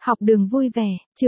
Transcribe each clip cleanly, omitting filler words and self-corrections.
Học đường vui vẻ,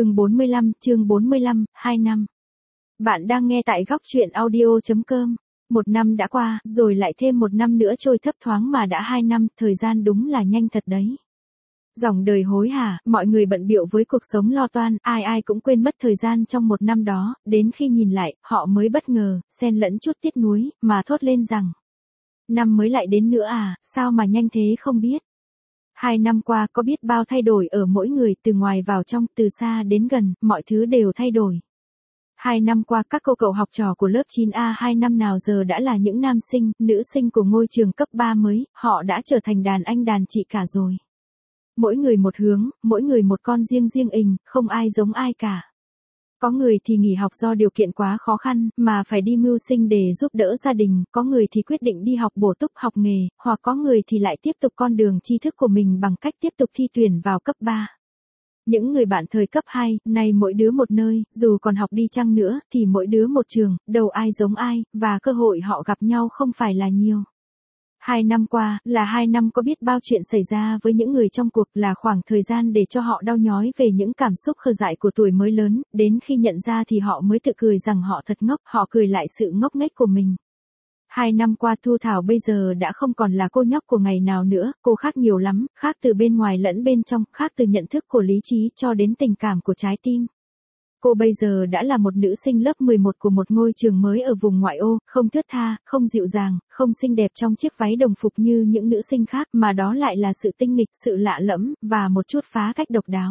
chương 45, 2 năm. Bạn đang nghe tại góc truyện audio.com. Một năm đã qua, rồi lại thêm một năm nữa trôi thấp thoáng mà đã 2 năm, thời gian đúng là nhanh thật đấy. Dòng đời hối hả, mọi người bận bịu với cuộc sống lo toan, ai cũng quên mất thời gian trong một năm đó, đến khi nhìn lại, họ mới bất ngờ, xen lẫn chút tiếc nuối, mà thốt lên rằng: năm mới lại đến nữa à, sao mà nhanh thế không biết. 2 năm qua có biết bao thay đổi ở mỗi người, từ ngoài vào trong, từ xa đến gần, mọi thứ đều thay đổi. 2 năm qua các cô cậu học trò của lớp 9A 2 năm nào giờ đã là những nam sinh, nữ sinh của ngôi trường cấp 3 mới, họ đã trở thành đàn anh đàn chị cả rồi. Mỗi người một hướng, mỗi người một con riêng riêng ình, không ai giống ai cả. Có người thì nghỉ học do điều kiện quá khó khăn, mà phải đi mưu sinh để giúp đỡ gia đình, có người thì quyết định đi học bổ túc học nghề, hoặc có người thì lại tiếp tục con đường tri thức của mình bằng cách tiếp tục thi tuyển vào cấp 3. Những người bạn thời cấp 2, nay mỗi đứa một nơi, dù còn học đi chăng nữa, thì mỗi đứa một trường, đâu ai giống ai, và cơ hội họ gặp nhau không phải là nhiều. 2 năm qua, là 2 năm có biết bao chuyện xảy ra với những người trong cuộc, là khoảng thời gian để cho họ đau nhói về những cảm xúc khờ dại của tuổi mới lớn, đến khi nhận ra thì họ mới tự cười rằng họ thật ngốc, họ cười lại sự ngốc nghếch của mình. 2 năm qua Thu Thảo bây giờ đã không còn là cô nhóc của ngày nào nữa, cô khác nhiều lắm, khác từ bên ngoài lẫn bên trong, khác từ nhận thức của lý trí cho đến tình cảm của trái tim. Cô bây giờ đã là một nữ sinh lớp 11 của một ngôi trường mới ở vùng ngoại ô, không thướt tha, không dịu dàng, không xinh đẹp trong chiếc váy đồng phục như những nữ sinh khác, mà đó lại là sự tinh nghịch, sự lạ lẫm, và một chút phá cách độc đáo.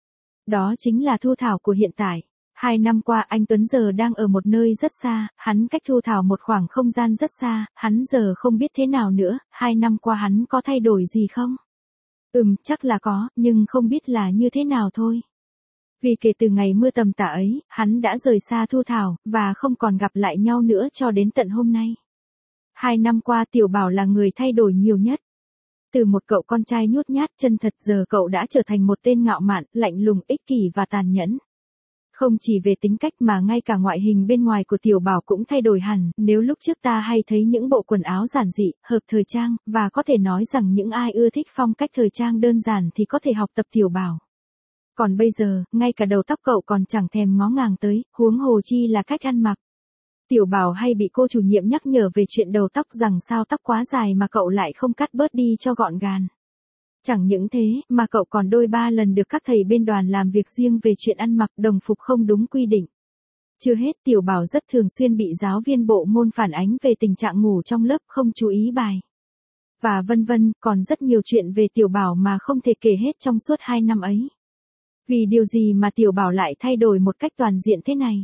Đó chính là Thu Thảo của hiện tại. 2 năm qua anh Tuấn giờ đang ở một nơi rất xa, hắn cách Thu Thảo một khoảng không gian rất xa, hắn giờ không biết thế nào nữa, 2 năm qua hắn có thay đổi gì không? Chắc là có, nhưng không biết là như thế nào thôi. Vì kể từ ngày mưa tầm tã ấy, hắn đã rời xa Thu Thảo, và không còn gặp lại nhau nữa cho đến tận hôm nay. 2 năm qua Tiểu Bảo là người thay đổi nhiều nhất. Từ một cậu con trai nhút nhát chân thật giờ cậu đã trở thành một tên ngạo mạn, lạnh lùng, ích kỷ và tàn nhẫn. Không chỉ về tính cách mà ngay cả ngoại hình bên ngoài của Tiểu Bảo cũng thay đổi hẳn, nếu lúc trước ta hay thấy những bộ quần áo giản dị, hợp thời trang, và có thể nói rằng những ai ưa thích phong cách thời trang đơn giản thì có thể học tập Tiểu Bảo. Còn bây giờ, ngay cả đầu tóc cậu còn chẳng thèm ngó ngàng tới, huống hồ chi là cách ăn mặc. Tiểu Bảo hay bị cô chủ nhiệm nhắc nhở về chuyện đầu tóc rằng sao tóc quá dài mà cậu lại không cắt bớt đi cho gọn gàng. Chẳng những thế, mà cậu còn đôi ba lần được các thầy bên đoàn làm việc riêng về chuyện ăn mặc đồng phục không đúng quy định. Chưa hết, Tiểu Bảo rất thường xuyên bị giáo viên bộ môn phản ánh về tình trạng ngủ trong lớp, không chú ý bài. Và vân vân, còn rất nhiều chuyện về Tiểu Bảo mà không thể kể hết trong suốt 2 năm ấy. Vì điều gì mà Tiểu Bảo lại thay đổi một cách toàn diện thế này?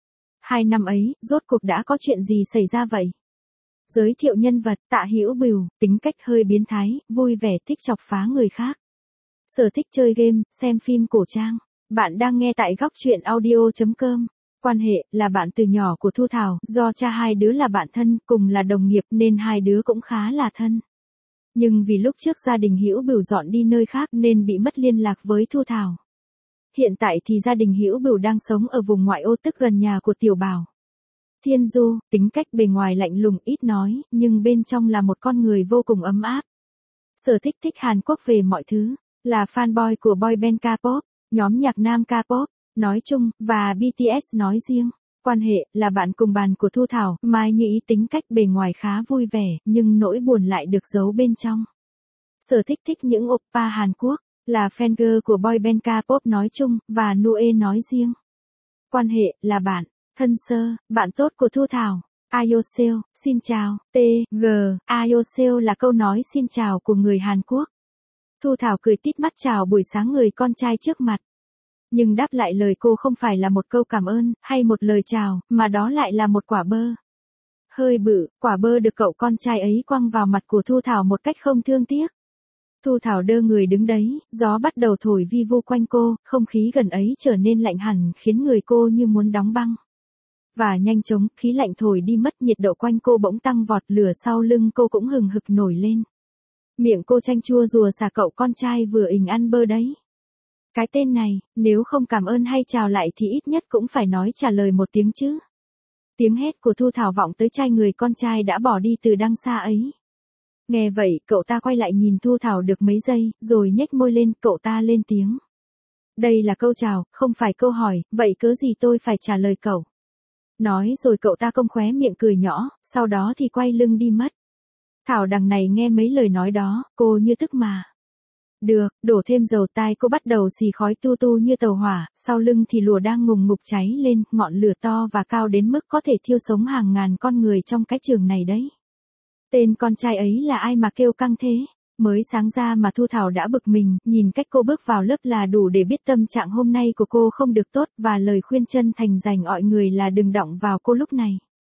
2 năm ấy, rốt cuộc đã có chuyện gì xảy ra vậy? Giới thiệu nhân vật: Tạ Hữu Bửu, tính cách hơi biến thái, vui vẻ, thích chọc phá người khác. Sở thích chơi game, xem phim cổ trang. Bạn đang nghe tại góc truyện audio.com. Quan hệ: là bạn từ nhỏ của Thu Thảo, do cha hai đứa là bạn thân, cùng là đồng nghiệp nên hai đứa cũng khá là thân. Nhưng vì lúc trước gia đình Hữu Bửu dọn đi nơi khác nên bị mất liên lạc với Thu Thảo. Hiện tại thì gia đình Hữu Bửu đang sống ở vùng ngoại ô, tức gần nhà của Tiểu Bảo. Thiên Du, tính cách bề ngoài lạnh lùng ít nói, nhưng bên trong là một con người vô cùng ấm áp. Sở thích: thích Hàn Quốc về mọi thứ, là fanboy của boy band K-pop, nhóm nhạc nam K-pop, nói chung, và BTS nói riêng. Quan hệ: là bạn cùng bàn của Thu Thảo, Mai Như Ý, tính cách bề ngoài khá vui vẻ, nhưng nỗi buồn lại được giấu bên trong. Sở thích: thích những oppa Hàn Quốc, là fan girl của boy band K-pop nói chung, và Nue nói riêng. Quan hệ: là bạn thân sơ, bạn tốt của Thu Thảo. Ayoseo, xin chào, T.G. Ayoseo là câu nói xin chào của người Hàn Quốc. Thu Thảo cười tít mắt chào buổi sáng người con trai trước mặt. Nhưng đáp lại lời cô không phải là một câu cảm ơn, hay một lời chào, mà đó lại là một quả bơ. Hơi bự, quả bơ được cậu con trai ấy quăng vào mặt của Thu Thảo một cách không thương tiếc. Thu Thảo đơ người đứng đấy, gió bắt đầu thổi vi vu quanh cô, không khí gần ấy trở nên lạnh hẳn, khiến người cô như muốn đóng băng. Và nhanh chóng, khí lạnh thổi đi mất, nhiệt độ quanh cô bỗng tăng vọt, lửa sau lưng cô cũng hừng hực nổi lên. Miệng cô chanh chua rùa xả cậu con trai vừa ình ăn bơ đấy. Cái tên này, nếu không cảm ơn hay chào lại thì ít nhất cũng phải nói trả lời một tiếng chứ. Tiếng hét của Thu Thảo vọng tới tai người con trai đã bỏ đi từ đằng xa ấy. Nghe vậy, cậu ta quay lại nhìn Thu Thảo được mấy giây, rồi nhếch môi lên, cậu ta lên tiếng. Đây là câu chào, không phải câu hỏi, vậy cớ gì tôi phải trả lời cậu. Nói rồi cậu ta cong khóe miệng cười nhỏ, sau đó thì quay lưng đi mất. Thảo đằng này nghe mấy lời nói đó, cô như tức mà. Được, đổ thêm dầu tai cô bắt đầu xì khói tu tu như tàu hỏa, sau lưng thì lùa đang ngùng ngục cháy lên, ngọn lửa to và cao đến mức có thể thiêu sống hàng ngàn con người trong cái trường này đấy. Tên con trai ấy là ai mà kêu căng thế? Mới sáng ra mà Thu Thảo đã bực mình, nhìn cách cô bước vào lớp là đủ để biết tâm trạng hôm nay của cô không được tốt, và lời khuyên chân thành dành mọi người là đừng động vào cô lúc này.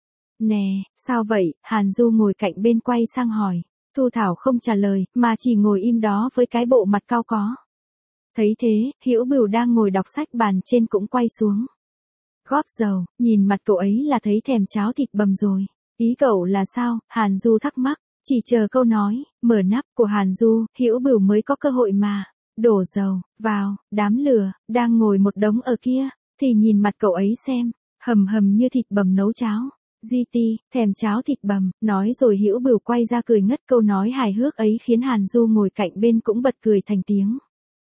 Nè, sao vậy? Hàn Du ngồi cạnh bên quay sang hỏi. Thu Thảo không trả lời, mà chỉ ngồi im đó với cái bộ mặt cao có. Thấy thế, Hữu Bửu đang ngồi đọc sách bàn trên cũng quay xuống. Góp dầu, nhìn mặt cậu ấy là thấy thèm cháo thịt bằm rồi. Ý cậu là sao? Hàn Du thắc mắc. Chỉ chờ câu nói, mở nắp của Hàn Du, Hữu Bửu mới có cơ hội mà. Đổ dầu, vào, đám lửa, đang ngồi một đống ở kia, thì nhìn mặt cậu ấy xem, hầm hầm như thịt bằm nấu cháo. GT, thèm cháo thịt bằm, nói rồi Hữu Bửu quay ra cười ngất, câu nói hài hước ấy khiến Hàn Du ngồi cạnh bên cũng bật cười thành tiếng.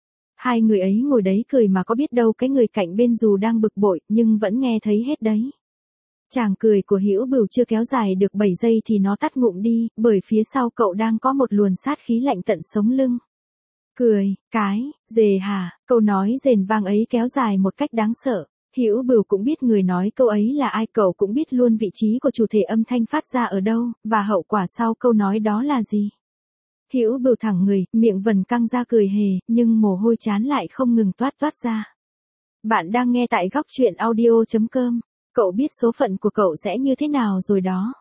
Hai người ấy ngồi đấy cười mà có biết đâu cái người cạnh bên dù đang bực bội, nhưng vẫn nghe thấy hết đấy. Chàng cười của Hữu Bửu chưa kéo dài được 7 giây thì nó tắt ngụm đi, bởi phía sau cậu đang có một luồn sát khí lạnh tận sống lưng. Cười, cái, dề hả, câu nói rền vang ấy kéo dài một cách đáng sợ. Hữu Bửu cũng biết người nói câu ấy là ai, cậu cũng biết luôn vị trí của chủ thể âm thanh phát ra ở đâu, và hậu quả sau câu nói đó là gì. Hữu Bửu thẳng người, miệng vần căng ra cười hề, nhưng mồ hôi chán lại không ngừng toát toát ra. Bạn đang nghe tại góc truyện audio.com. Cậu biết số phận của cậu sẽ như thế nào rồi đó.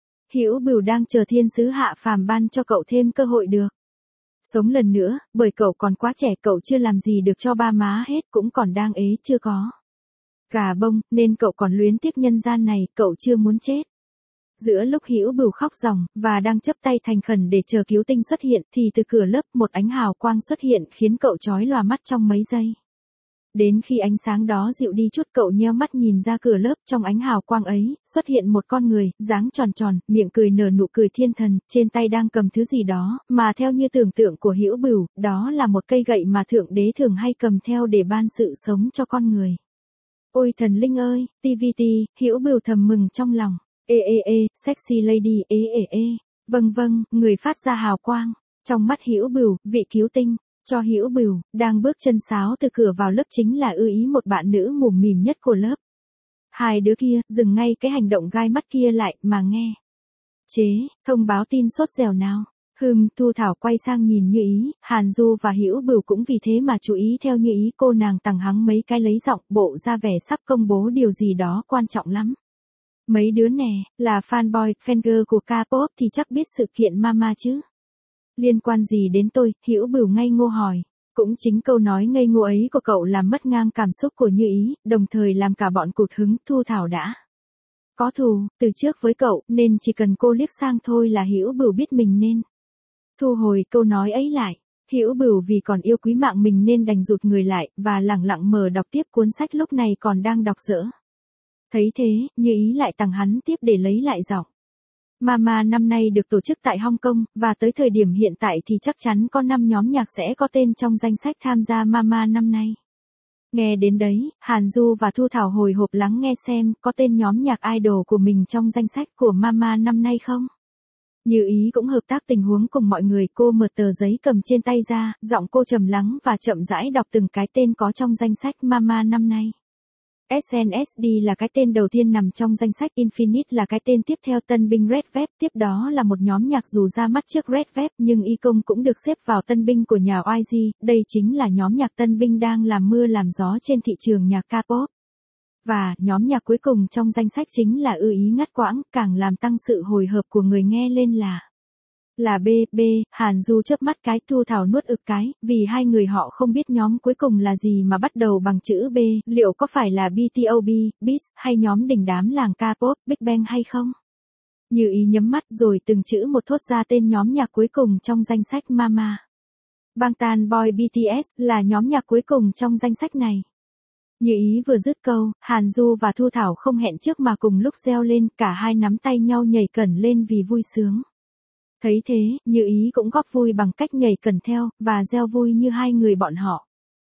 Hữu Bửu đang chờ thiên sứ hạ phàm ban cho cậu thêm cơ hội được sống lần nữa, bởi cậu còn quá trẻ, cậu chưa làm gì được cho ba má hết, cũng còn đang ế chưa có gà bông, nên cậu còn luyến tiếc nhân gian này, cậu chưa muốn chết. Giữa lúc Hữu Bửu khóc ròng, và đang chắp tay thành khẩn để chờ cứu tinh xuất hiện, thì từ cửa lớp một ánh hào quang xuất hiện khiến cậu chói lòa mắt trong mấy giây. Đến khi ánh sáng đó dịu đi chút, cậu nheo mắt nhìn ra cửa lớp, trong ánh hào quang ấy, xuất hiện một con người, dáng tròn tròn, miệng cười nở nụ cười thiên thần, trên tay đang cầm thứ gì đó, mà theo như tưởng tượng của Hữu Bửu, đó là một cây gậy mà Thượng Đế thường hay cầm theo để ban sự sống cho con người. Ôi thần linh ơi, TVT, Hữu Bửu thầm mừng trong lòng. Sexy lady, vâng, người phát ra hào quang. Trong mắt Hữu Bửu, vị cứu tinh, cho Hữu Bửu, đang bước chân sáo từ cửa vào lớp chính là ưa ý một bạn nữ mùm mỉm nhất của lớp. Hai đứa kia, dừng ngay cái hành động gai mắt kia lại, mà nghe. Chế, thông báo tin sốt dẻo nào. Thu Thảo quay sang nhìn Như Ý, Hàn Du và Hữu Bửu cũng vì thế mà chú ý theo Như Ý, cô nàng tằng hắng mấy cái lấy giọng, bộ ra vẻ sắp công bố điều gì đó quan trọng lắm. Mấy đứa nè, là fanboy, fangirl của K-pop thì chắc biết sự kiện Mama chứ. Liên quan gì đến tôi? Hữu Bửu ngây ngô hỏi. Cũng chính câu nói ngây ngô ấy của cậu làm mất ngang cảm xúc của Như Ý, đồng thời làm cả bọn cụt hứng. Thu Thảo đã có thù từ trước với cậu, nên chỉ cần cô liếc sang thôi là Hữu Bửu biết mình nên thu hồi câu nói ấy lại. Hữu Bửu vì còn yêu quý mạng mình nên đành rụt người lại, và lẳng lặng mở đọc tiếp cuốn sách lúc này còn đang đọc dở. Thấy thế, Như Ý lại tằng hắn tiếp để lấy lại giọng. Mama năm nay được tổ chức tại Hong Kong, và tới thời điểm hiện tại thì chắc chắn có 5 nhóm nhạc sẽ có tên trong danh sách tham gia Mama năm nay. Nghe đến đấy, Hàn Du và Thu Thảo hồi hộp lắng nghe xem có tên nhóm nhạc idol của mình trong danh sách của Mama năm nay không. Như Ý cũng hợp tác tình huống cùng mọi người, cô mở tờ giấy cầm trên tay ra, giọng cô trầm lắng và chậm rãi đọc từng cái tên có trong danh sách Mama năm nay. SNSD là cái tên đầu tiên nằm trong danh sách, Infinite là cái tên tiếp theo, tân binh Red Velvet tiếp đó là một nhóm nhạc dù ra mắt trước Red Velvet nhưng Icon cũng được xếp vào tân binh của nhà YG, đây chính là nhóm nhạc tân binh đang làm mưa làm gió trên thị trường nhạc K-pop. Và nhóm nhạc cuối cùng trong danh sách chính là ưa ý ngắt quãng, càng làm tăng sự hồi hộp của người nghe lên là B. Hàn Du chớp mắt cái, Thu Thảo nuốt ực cái, vì hai người họ không biết nhóm cuối cùng là gì mà bắt đầu bằng chữ B, liệu có phải là BTOB, BTS, hay nhóm đình đám làng K-pop, Big Bang hay không? Như Ý nhắm mắt rồi từng chữ một thốt ra tên nhóm nhạc cuối cùng trong danh sách Mama. Bangtan Boy BTS là nhóm nhạc cuối cùng trong danh sách này. Như Ý vừa dứt câu, Hàn Du và Thu Thảo không hẹn trước mà cùng lúc reo lên, cả hai nắm tay nhau nhảy cẩn lên vì vui sướng. Thấy thế, Như Ý cũng góp vui bằng cách nhảy cẩn theo, và reo vui như hai người bọn họ.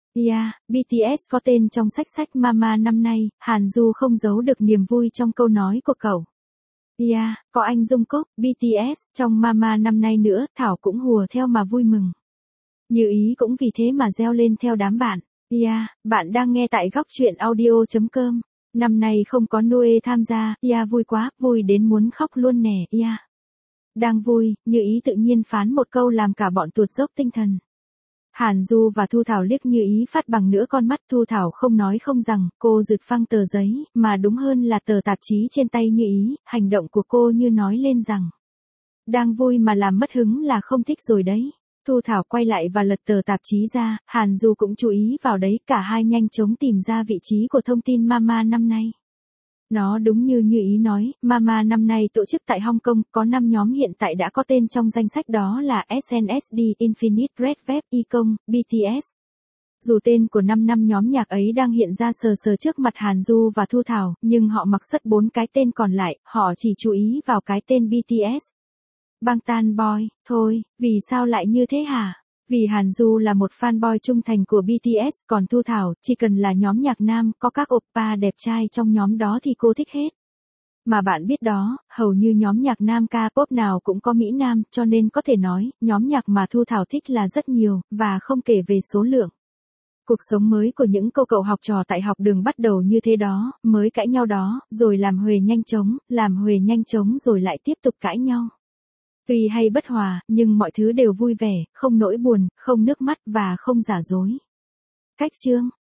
Yeah, BTS có tên trong sách Mama năm nay, Hàn Du không giấu được niềm vui trong câu nói của cậu. Yeah, có anh Jungkook, BTS, trong Mama năm nay nữa, Thảo cũng hùa theo mà vui mừng. Như ý cũng vì thế mà reo lên theo đám bạn. Yeah, bạn đang nghe tại góc chuyện audio.com. Năm nay không có Noe tham gia, yeah vui quá, vui đến muốn khóc luôn nè, yeah. Đang vui, Như ý tự nhiên phán một câu làm cả bọn tuột dốc tinh thần. Hàn Du và Thu Thảo liếc Như ý phát bằng nửa con mắt. Thu Thảo không nói không rằng, cô rượt phăng tờ giấy, mà đúng hơn là tờ tạp chí trên tay Như ý, hành động của cô như nói lên rằng. Đang vui mà làm mất hứng là không thích rồi đấy. Thu Thảo quay lại và lật tờ tạp chí ra, Hàn Du cũng chú ý vào đấy, cả hai nhanh chóng tìm ra vị trí của thông tin Mama năm nay. Nó đúng như Như ý nói, Mama năm nay tổ chức tại Hong Kong, có 5 nhóm hiện tại đã có tên trong danh sách đó là SNSD, Infinite, Red Velvet, Econ, BTS. Dù tên của 5 nhóm nhạc ấy đang hiện ra sờ sờ trước mặt Hàn Du và Thu Thảo, nhưng họ mặc sất 4 cái tên còn lại, họ chỉ chú ý vào cái tên BTS. Bangtan Boy, thôi, vì sao lại như thế hả? Vì Hàn Du là một fanboy trung thành của BTS, còn Thu Thảo, chỉ cần là nhóm nhạc nam, có các oppa đẹp trai trong nhóm đó thì cô thích hết. Mà bạn biết đó, hầu như nhóm nhạc nam K-pop nào cũng có Mỹ Nam, cho nên có thể nói, nhóm nhạc mà Thu Thảo thích là rất nhiều, và không kể về số lượng. Cuộc sống mới của những cô cậu học trò tại học đường bắt đầu như thế đó, mới cãi nhau đó, rồi làm huề nhanh chóng rồi lại tiếp tục cãi nhau. Tuy hay bất hòa, nhưng mọi thứ đều vui vẻ, không nỗi buồn, không nước mắt và không giả dối. Cách chương